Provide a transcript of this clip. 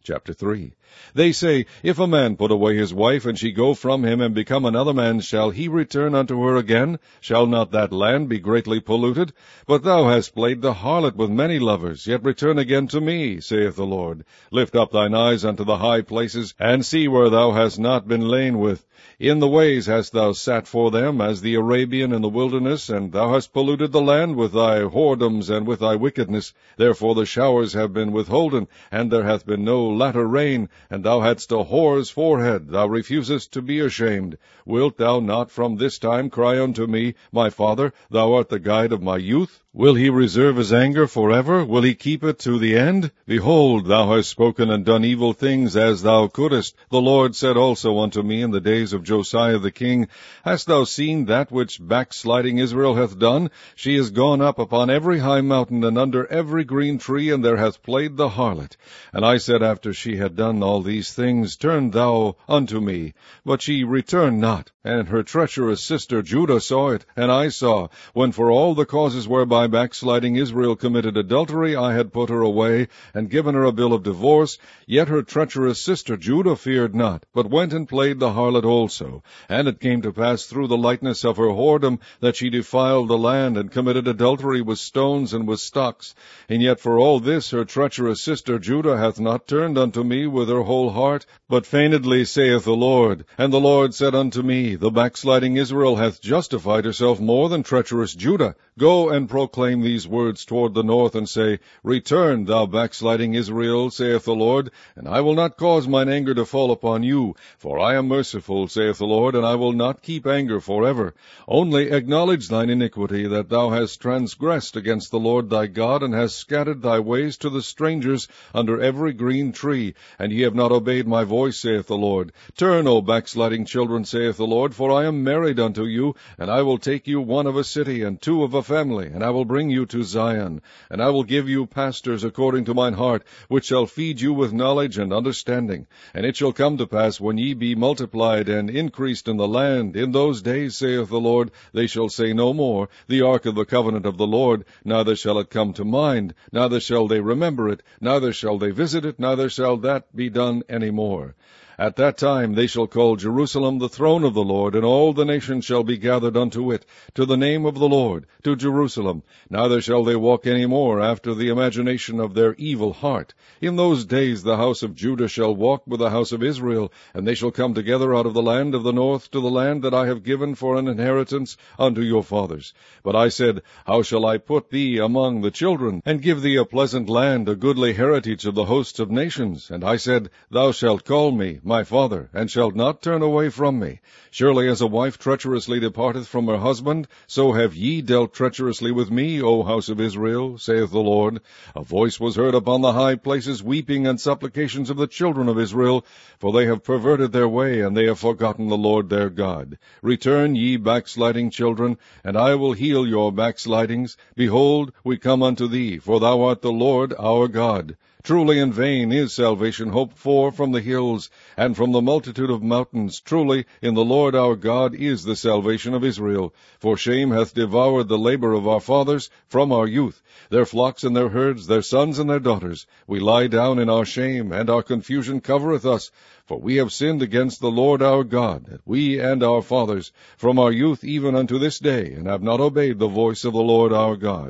Chapter 3. They say, If a man put away his wife, and she go from him, and become another man's, shall he return unto her again? Shall not that land be greatly polluted? But thou hast played the harlot with many lovers, yet return again to me, saith the Lord. Lift up thine eyes unto the high places, and see where thou hast not been lain with. In the ways hast thou sat for them, as the Arabian in the wilderness, and thou hast polluted the land with thy whoredoms and with thy wickedness. Therefore the showers have been withholden, and there hath been no latter rain, and thou hadst a whore's forehead, thou refusest to be ashamed. Wilt thou not from this time cry unto me, My Father, thou art the guide of my youth? Will he reserve his anger forever? Will he keep it to the end? Behold, thou hast spoken and done evil things as thou couldest. The Lord said also unto me in the days of Josiah the king, Hast thou seen that which backsliding Israel hath done? She is gone up upon every high mountain and under every green tree, and there hath played the harlot. And I said after she had done all these things, Turn thou unto me. But she returned not. And her treacherous sister Judah saw it, and I saw, when for all the causes whereby backsliding Israel committed adultery, I had put her away, and given her a bill of divorce, yet her treacherous sister Judah feared not, but went and played the harlot also. And it came to pass through the lightness of her whoredom, that she defiled the land, and committed adultery with stones and with stocks. And yet for all this her treacherous sister Judah hath not turned unto me with her whole heart, but feignedly, saith the Lord. And the Lord said unto me, The backsliding Israel hath justified herself more than treacherous Judah. Go and proclaim these words toward the north, and say, Return, thou backsliding Israel, saith the Lord, and I will not cause mine anger to fall upon you. For I am merciful, saith the Lord, and I will not keep anger forever. Only acknowledge thine iniquity, that thou hast transgressed against the Lord thy God, and hast scattered thy ways to the strangers under every green tree, and ye have not obeyed my voice, saith the Lord. Turn, O backsliding children, saith the Lord, for I am married unto you, and I will take you one of a city, and two of a family, and I will bring you to Zion. And I will give you pastors according to mine heart, which shall feed you with knowledge and understanding. And it shall come to pass, when ye be multiplied and increased in the land, in those days, saith the Lord, they shall say no more, The ark of the covenant of the Lord, neither shall it come to mind, neither shall they remember it, neither shall they visit it, neither shall that be done any more. At that time they shall call Jerusalem the throne of the Lord, and all the nations shall be gathered unto it, to the name of the Lord, to Jerusalem. Neither shall they walk any more after the imagination of their evil heart. In those days the house of Judah shall walk with the house of Israel, and they shall come together out of the land of the north to the land that I have given for an inheritance unto your fathers. But I said, How shall I put thee among the children, and give thee a pleasant land, a goodly heritage of the hosts of nations? And I said, Thou shalt call me my father, and shalt not turn away from me. Surely as a wife treacherously departeth from her husband, so have ye dealt treacherously with me, O house of Israel, saith the Lord. A voice was heard upon the high places, weeping and supplications of the children of Israel, for they have perverted their way, and they have forgotten the Lord their God. Return, ye backsliding children, and I will heal your backslidings. Behold, we come unto thee, for thou art the Lord our God. Truly in vain is salvation hoped for from the hills, and from the multitude of mountains. Truly in the Lord our God is the salvation of Israel. For shame hath devoured the labor of our fathers from our youth, their flocks and their herds, their sons and their daughters. We lie down in our shame, and our confusion covereth us. For we have sinned against the Lord our God, we and our fathers, from our youth even unto this day, and have not obeyed the voice of the Lord our God.